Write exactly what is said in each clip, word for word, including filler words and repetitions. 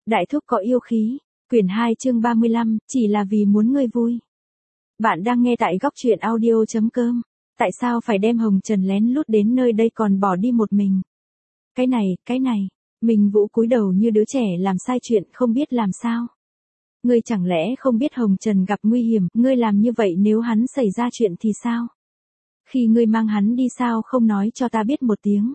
Đại thúc có yêu khí, quyển hai chương ba mươi lăm, chỉ là vì muốn ngươi vui. Bạn đang nghe tại góc truyện audio chấm com. Tại sao phải đem Hồng Trần lén lút đến nơi đây còn bỏ đi một mình? Cái này, cái này, Minh Vũ cúi đầu như đứa trẻ làm sai chuyện không biết làm sao. Ngươi chẳng lẽ không biết Hồng Trần gặp nguy hiểm, ngươi làm như vậy nếu hắn xảy ra chuyện thì sao? Khi ngươi mang hắn đi sao không nói cho ta biết một tiếng?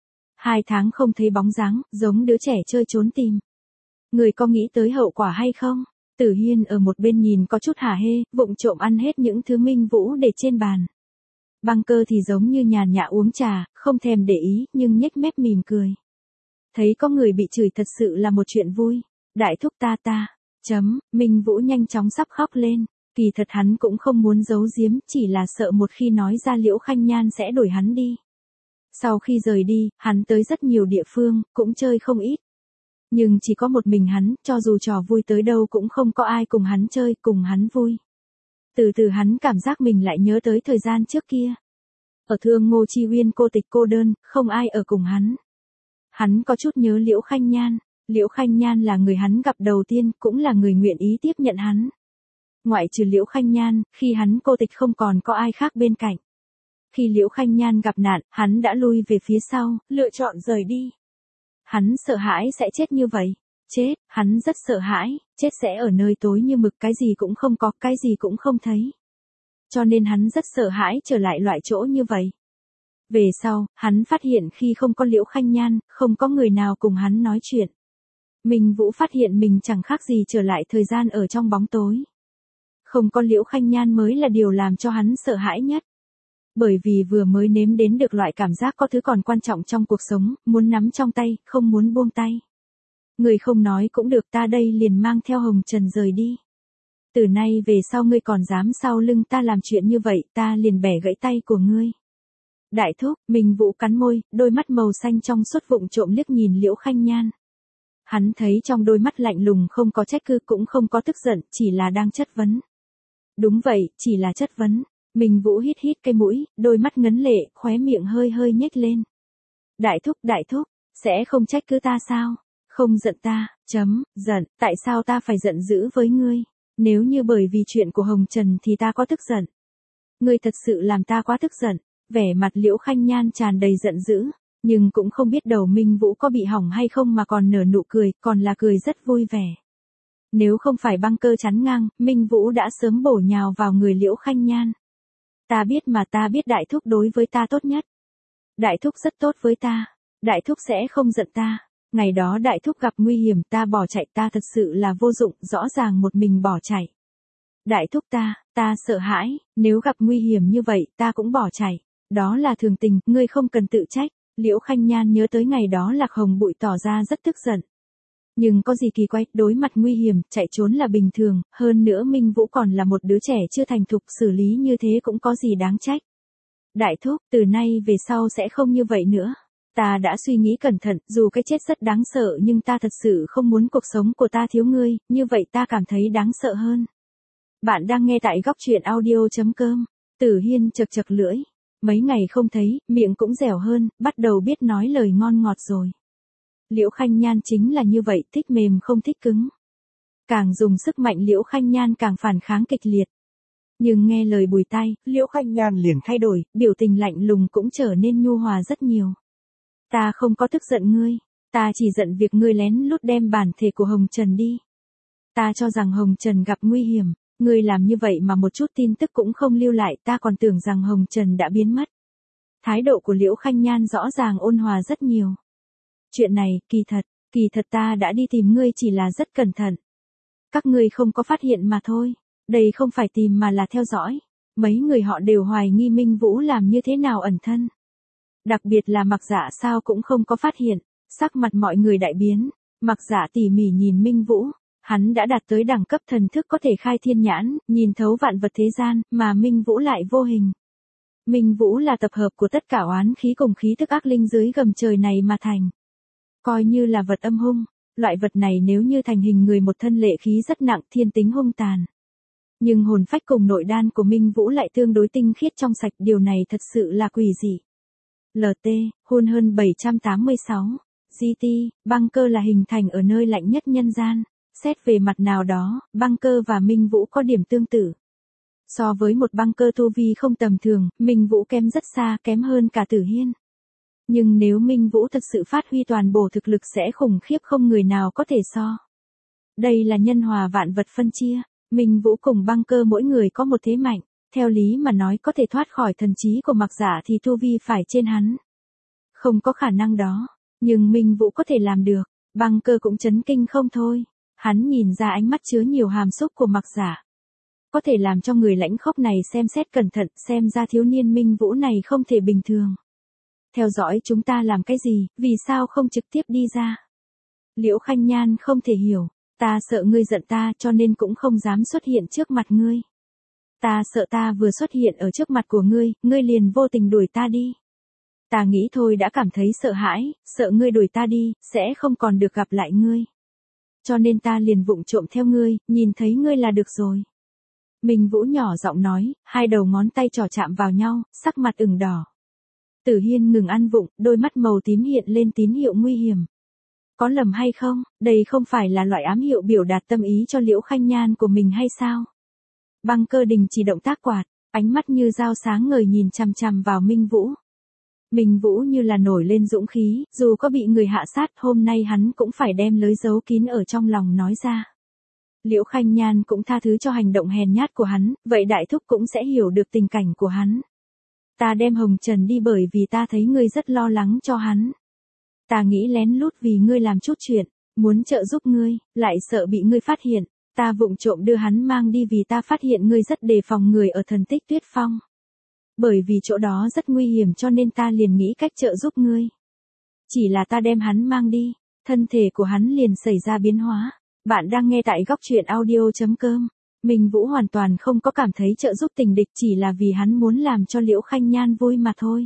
Hai tháng không thấy bóng dáng, giống đứa trẻ chơi trốn tìm. Người có nghĩ tới hậu quả hay không? Tử Hiên ở một bên nhìn có chút hả hê, vụng trộm ăn hết những thứ Minh Vũ để trên bàn. Băng Cơ thì giống như nhàn nhã uống trà, không thèm để ý, nhưng nhếch mép mỉm cười. Thấy có người bị chửi thật sự là một chuyện vui. Đại thúc ta ta, chấm, Minh Vũ nhanh chóng sắp khóc lên. Kỳ thật hắn cũng không muốn giấu giếm, chỉ là sợ một khi nói ra Liễu Khanh Nhan sẽ đuổi hắn đi. Sau khi rời đi, hắn tới rất nhiều địa phương, cũng chơi không ít. Nhưng chỉ có một mình hắn, cho dù trò vui tới đâu cũng không có ai cùng hắn chơi, cùng hắn vui. Từ từ hắn cảm giác mình lại nhớ tới thời gian trước kia. Ở Thương Ngô Chi Uyên cô tịch cô đơn, không ai ở cùng hắn. Hắn có chút nhớ Liễu Khanh Nhan. Liễu Khanh Nhan là người hắn gặp đầu tiên, cũng là người nguyện ý tiếp nhận hắn. Ngoại trừ Liễu Khanh Nhan, khi hắn cô tịch không còn có ai khác bên cạnh. Khi Liễu Khanh Nhan gặp nạn, hắn đã lui về phía sau, lựa chọn rời đi. Hắn sợ hãi sẽ chết như vậy. Chết, hắn rất sợ hãi, chết sẽ ở nơi tối như mực, cái gì cũng không có, cái gì cũng không thấy. Cho nên hắn rất sợ hãi trở lại loại chỗ như vậy. Về sau, hắn phát hiện khi không có Liễu Khanh Nhan, không có người nào cùng hắn nói chuyện. Minh Vũ phát hiện mình chẳng khác gì trở lại thời gian ở trong bóng tối. Không có Liễu Khanh Nhan mới là điều làm cho hắn sợ hãi nhất. Bởi vì vừa mới nếm đến được loại cảm giác có thứ còn quan trọng trong cuộc sống, muốn nắm trong tay, không muốn buông tay. Người không nói cũng được, ta đây liền mang theo Hồng Trần rời đi. Từ nay về sau ngươi còn dám sau lưng ta làm chuyện như vậy, ta liền bẻ gãy tay của ngươi. Đại thúc, Minh Vũ cắn môi, đôi mắt màu xanh trong suốt vụng trộm liếc nhìn Liễu Khanh Nhan. Hắn thấy trong đôi mắt lạnh lùng không có trách cứ cũng không có tức giận, chỉ là đang chất vấn. Đúng vậy, chỉ là chất vấn. Minh Vũ hít hít cái mũi, đôi mắt ngấn lệ, khóe miệng hơi hơi nhếch lên. Đại thúc, đại thúc, sẽ không trách cứ ta sao? Không giận ta, chấm, giận, tại sao ta phải giận dữ với ngươi? Nếu như bởi vì chuyện của Hồng Trần thì ta có tức giận. Ngươi thật sự làm ta quá tức giận. Vẻ mặt Liễu Khanh Nhan tràn đầy giận dữ, nhưng cũng không biết đầu Minh Vũ có bị hỏng hay không mà còn nở nụ cười, còn là cười rất vui vẻ. Nếu không phải Băng Cơ chắn ngang, Minh Vũ đã sớm bổ nhào vào người Liễu Khanh Nhan. Ta biết mà, ta biết đại thúc đối với ta tốt nhất. Đại thúc rất tốt với ta. Đại thúc sẽ không giận ta. Ngày đó đại thúc gặp nguy hiểm, ta bỏ chạy, ta thật sự là vô dụng, rõ ràng một mình bỏ chạy. Đại thúc ta, ta sợ hãi, nếu gặp nguy hiểm như vậy, ta cũng bỏ chạy. Đó là thường tình, ngươi không cần tự trách. Liễu Khanh Nhan nhớ tới ngày đó Lạc Hồng Bụi tỏ ra rất tức giận. Nhưng có gì kỳ quái, đối mặt nguy hiểm, chạy trốn là bình thường, hơn nữa Minh Vũ còn là một đứa trẻ chưa thành thục, xử lý như thế cũng có gì đáng trách. Đại thúc, từ nay về sau sẽ không như vậy nữa. Ta đã suy nghĩ cẩn thận, dù cái chết rất đáng sợ nhưng ta thật sự không muốn cuộc sống của ta thiếu ngươi, như vậy ta cảm thấy đáng sợ hơn. Bạn đang nghe tại góc truyện audio chấm com. Tử Hiên chật chật lưỡi. Mấy ngày không thấy, miệng cũng dẻo hơn, bắt đầu biết nói lời ngon ngọt rồi. Liễu Khanh Nhan chính là như vậy, thích mềm không thích cứng. Càng dùng sức mạnh Liễu Khanh Nhan càng phản kháng kịch liệt. Nhưng nghe lời Bùi Tai, Liễu Khanh Nhan liền thay đổi, biểu tình lạnh lùng cũng trở nên nhu hòa rất nhiều. Ta không có tức giận ngươi, ta chỉ giận việc ngươi lén lút đem bản thể của Hồng Trần đi. Ta cho rằng Hồng Trần gặp nguy hiểm, ngươi làm như vậy mà một chút tin tức cũng không lưu lại, ta còn tưởng rằng Hồng Trần đã biến mất. Thái độ của Liễu Khanh Nhan rõ ràng ôn hòa rất nhiều. Chuyện này, kỳ thật, kỳ thật ta đã đi tìm ngươi chỉ là rất cẩn thận. Các ngươi không có phát hiện mà thôi. Đây không phải tìm mà là theo dõi. Mấy người họ đều hoài nghi Minh Vũ làm như thế nào ẩn thân. Đặc biệt là Mặc Dạ sao cũng không có phát hiện. Sắc mặt mọi người đại biến. Mặc Dạ tỉ mỉ nhìn Minh Vũ. Hắn đã đạt tới đẳng cấp thần thức có thể khai thiên nhãn, nhìn thấu vạn vật thế gian, mà Minh Vũ lại vô hình. Minh Vũ là tập hợp của tất cả oán khí cùng khí thức ác linh dưới gầm trời này mà thành. Coi như là vật âm hung, loại vật này nếu như thành hình người một thân lệ khí rất nặng, thiên tính hung tàn. Nhưng hồn phách cùng nội đan của Minh Vũ lại tương đối tinh khiết trong sạch, điều này thật sự là quỷ dị. lờ tê, hôn hơn bảy trăm tám mươi sáu. giê tê, bunker là hình thành ở nơi lạnh nhất nhân gian. Xét về mặt nào đó, bunker và Minh Vũ có điểm tương tự. So với một bunker tu vi không tầm thường, Minh Vũ kém rất xa, kém hơn cả Tử Hiên. Nhưng nếu Minh Vũ thật sự phát huy toàn bộ thực lực sẽ khủng khiếp không người nào có thể so. Đây là nhân hòa vạn vật phân chia, Minh Vũ cùng bunker mỗi người có một thế mạnh, theo lý mà nói có thể thoát khỏi thần trí của Mạc Giả thì tu vi phải trên hắn. Không có khả năng đó, nhưng Minh Vũ có thể làm được, bunker cũng chấn kinh không thôi. Hắn nhìn ra ánh mắt chứa nhiều hàm xúc của Mạc Giả. Có thể làm cho người lãnh khốc này xem xét cẩn thận, xem ra thiếu niên Minh Vũ này không thể bình thường. Theo dõi chúng ta làm cái gì, vì sao không trực tiếp đi ra? Liễu Khanh Nhan không thể hiểu, ta sợ ngươi giận ta cho nên cũng không dám xuất hiện trước mặt ngươi. Ta sợ ta vừa xuất hiện ở trước mặt của ngươi, ngươi liền vô tình đuổi ta đi. Ta nghĩ thôi đã cảm thấy sợ hãi, sợ ngươi đuổi ta đi, sẽ không còn được gặp lại ngươi. Cho nên ta liền vụng trộm theo ngươi, nhìn thấy ngươi là được rồi. Minh Vũ nhỏ giọng nói, hai đầu ngón tay trỏ chạm vào nhau, sắc mặt ửng đỏ. Tử Hiên ngừng ăn vụng, đôi mắt màu tím hiện lên tín hiệu nguy hiểm. Có lầm hay không, đây không phải là loại ám hiệu biểu đạt tâm ý cho Liễu Khanh Nhan của mình hay sao? Bunker đình chỉ động tác quạt, ánh mắt như dao sáng ngời nhìn chằm chằm vào Minh Vũ. Minh Vũ như là nổi lên dũng khí, dù có bị người hạ sát, hôm nay hắn cũng phải đem lưới giấu kín ở trong lòng nói ra. Liễu Khanh Nhan cũng tha thứ cho hành động hèn nhát của hắn, vậy đại thúc cũng sẽ hiểu được tình cảnh của hắn. Ta đem Hồng Trần đi bởi vì ta thấy ngươi rất lo lắng cho hắn. Ta nghĩ lén lút vì ngươi làm chút chuyện, muốn trợ giúp ngươi, lại sợ bị ngươi phát hiện, ta vụng trộm đưa hắn mang đi vì ta phát hiện ngươi rất đề phòng người ở thần tích Tuyết Phong. Bởi vì chỗ đó rất nguy hiểm cho nên ta liền nghĩ cách trợ giúp ngươi. Chỉ là ta đem hắn mang đi, thân thể của hắn liền xảy ra biến hóa. Bạn đang nghe tại góc truyện audio chấm com. Minh Vũ hoàn toàn không có cảm thấy trợ giúp tình địch, chỉ là vì hắn muốn làm cho Liễu Khanh Nhan vui mà thôi.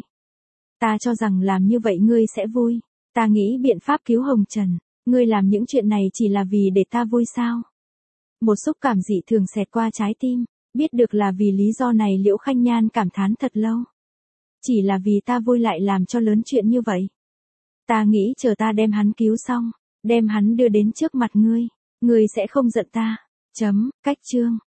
Ta cho rằng làm như vậy ngươi sẽ vui. Ta nghĩ biện pháp cứu Hồng Trần. Ngươi làm những chuyện này chỉ là vì để ta vui sao? Một xúc cảm dị thường xẹt qua trái tim. Biết được là vì lý do này Liễu Khanh Nhan cảm thán thật lâu. Chỉ là vì ta vui lại làm cho lớn chuyện như vậy. Ta nghĩ chờ ta đem hắn cứu xong, đem hắn đưa đến trước mặt ngươi, ngươi sẽ không giận ta. Chấm, cách chương.